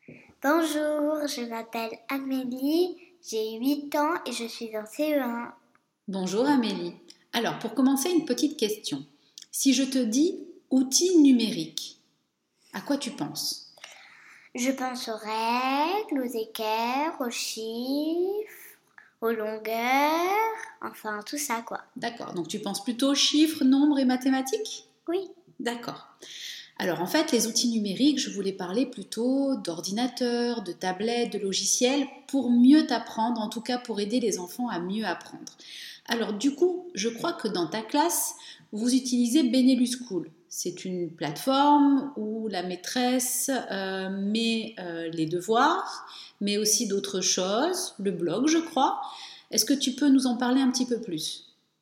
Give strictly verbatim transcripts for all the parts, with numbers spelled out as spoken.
Bonjour, je m'appelle Amélie, j'ai huit ans et je suis en C E un. Bonjour Amélie. Alors, pour commencer, une petite question. Si je te dis outils numériques, à quoi tu penses? Je pense aux règles, aux équerres, aux chiffres, aux longueurs, enfin tout ça quoi. D'accord, donc tu penses plutôt chiffres, nombres et mathématiques? Oui, D'accord. Alors en fait, les outils numériques, je voulais parler plutôt d'ordinateurs, de tablettes, de logiciels pour mieux t'apprendre, en tout cas pour aider les enfants à mieux apprendre. Alors du coup, je crois que dans ta classe, vous utilisez Benelux School. C'est une plateforme où la maîtresse euh, met euh, les devoirs, mais aussi d'autres choses, le blog je crois. Est-ce que tu peux nous en parler un petit peu plus?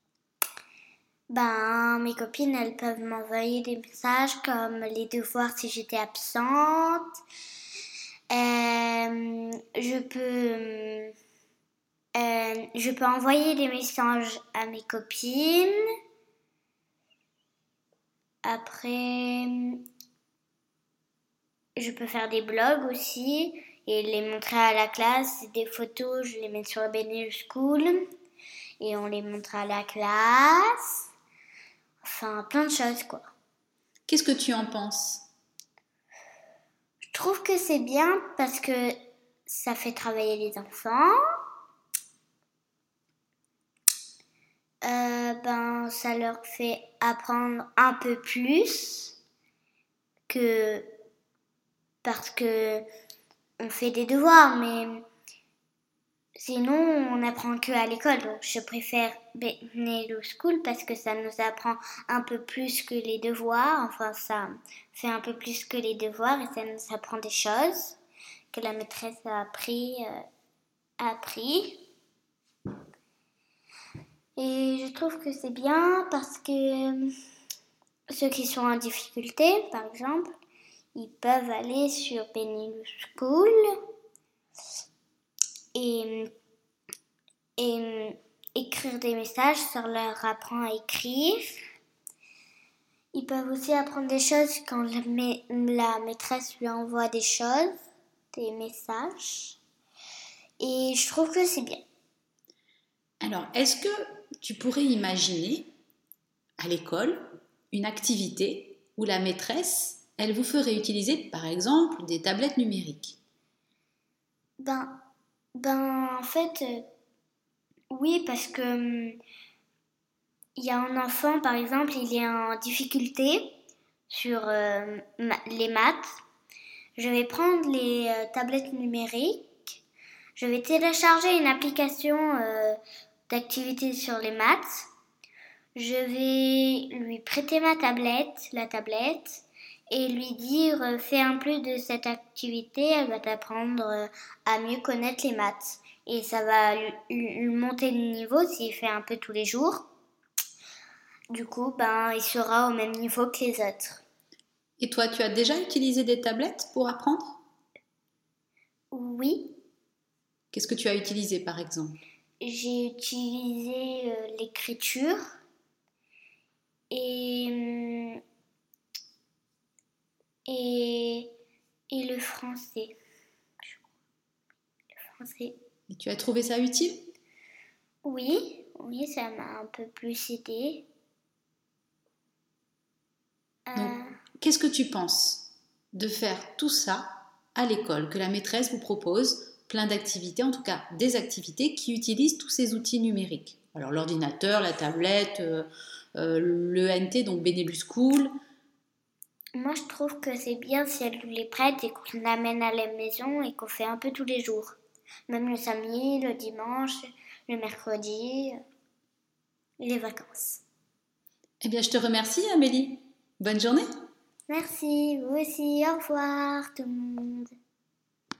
ben mes copines elles peuvent m'envoyer des messages comme les devoirs si j'étais absente. Euh, je peux, euh, je peux envoyer des messages à mes copines. Après, je peux faire des blogs aussi et les montrer à la classe. Des photos, je les mets sur Benelux School et on les montre à la classe. Enfin, plein de choses quoi. Qu'est-ce que tu en penses? Je trouve que c'est bien parce que ça fait travailler les enfants. Euh, ben, ça leur fait apprendre un peu plus que parce que on fait des devoirs, mais sinon on n'apprend que à l'école. Donc je préfère Benelux School parce que ça nous apprend un peu plus que les devoirs. Enfin, ça fait un peu plus que les devoirs et ça nous apprend des choses que la maîtresse a appris. Euh, a appris. Et je trouve que c'est bien parce que ceux qui sont en difficulté, par exemple, ils peuvent aller sur Benelux School et, et écrire des messages, ça leur apprend à écrire. Ils peuvent aussi apprendre des choses quand la, ma- la maîtresse lui envoie des choses, des messages. Et je trouve que c'est bien. Alors, est-ce que tu pourrais imaginer à l'école une activité où la maîtresse, elle vous ferait utiliser par exemple des tablettes numériques? Ben, ben en fait, euh, oui, parce que hum, il y a un enfant, par exemple, il est en difficulté sur euh, ma- les maths. Je vais prendre les euh, tablettes numériques. Je vais télécharger une application euh, d'activité sur les maths. Je vais lui prêter ma tablette, la tablette, et lui dire euh, fais un peu de cette activité, elle va t'apprendre euh, à mieux connaître les maths. Et ça va lui, lui monter le niveau s'il fait un peu tous les jours. Du coup, ben, il sera au même niveau que les autres. Et toi, tu as déjà utilisé des tablettes pour apprendre? Oui, Qu'est-ce que tu as utilisé par exemple? j'ai utilisé euh, l'écriture et, et, et le français. Le français. Et tu as trouvé ça utile? Oui, oui, ça m'a un peu plus aidé. Donc, Euh, qu'est-ce que tu penses de faire tout ça à l'école, que la maîtresse vous propose plein d'activités, en tout cas des activités qui utilisent tous ces outils numériques? Alors l'ordinateur, la tablette, euh, euh, le N T, donc Benelux School. Moi, je trouve que c'est bien si elle nous les prête et qu'on l'amène à la maison et qu'on fait un peu tous les jours. Même le samedi, le dimanche, le mercredi, les vacances. Eh bien, je te remercie, Amélie. Bonne journée. Merci, vous aussi, au revoir tout le monde.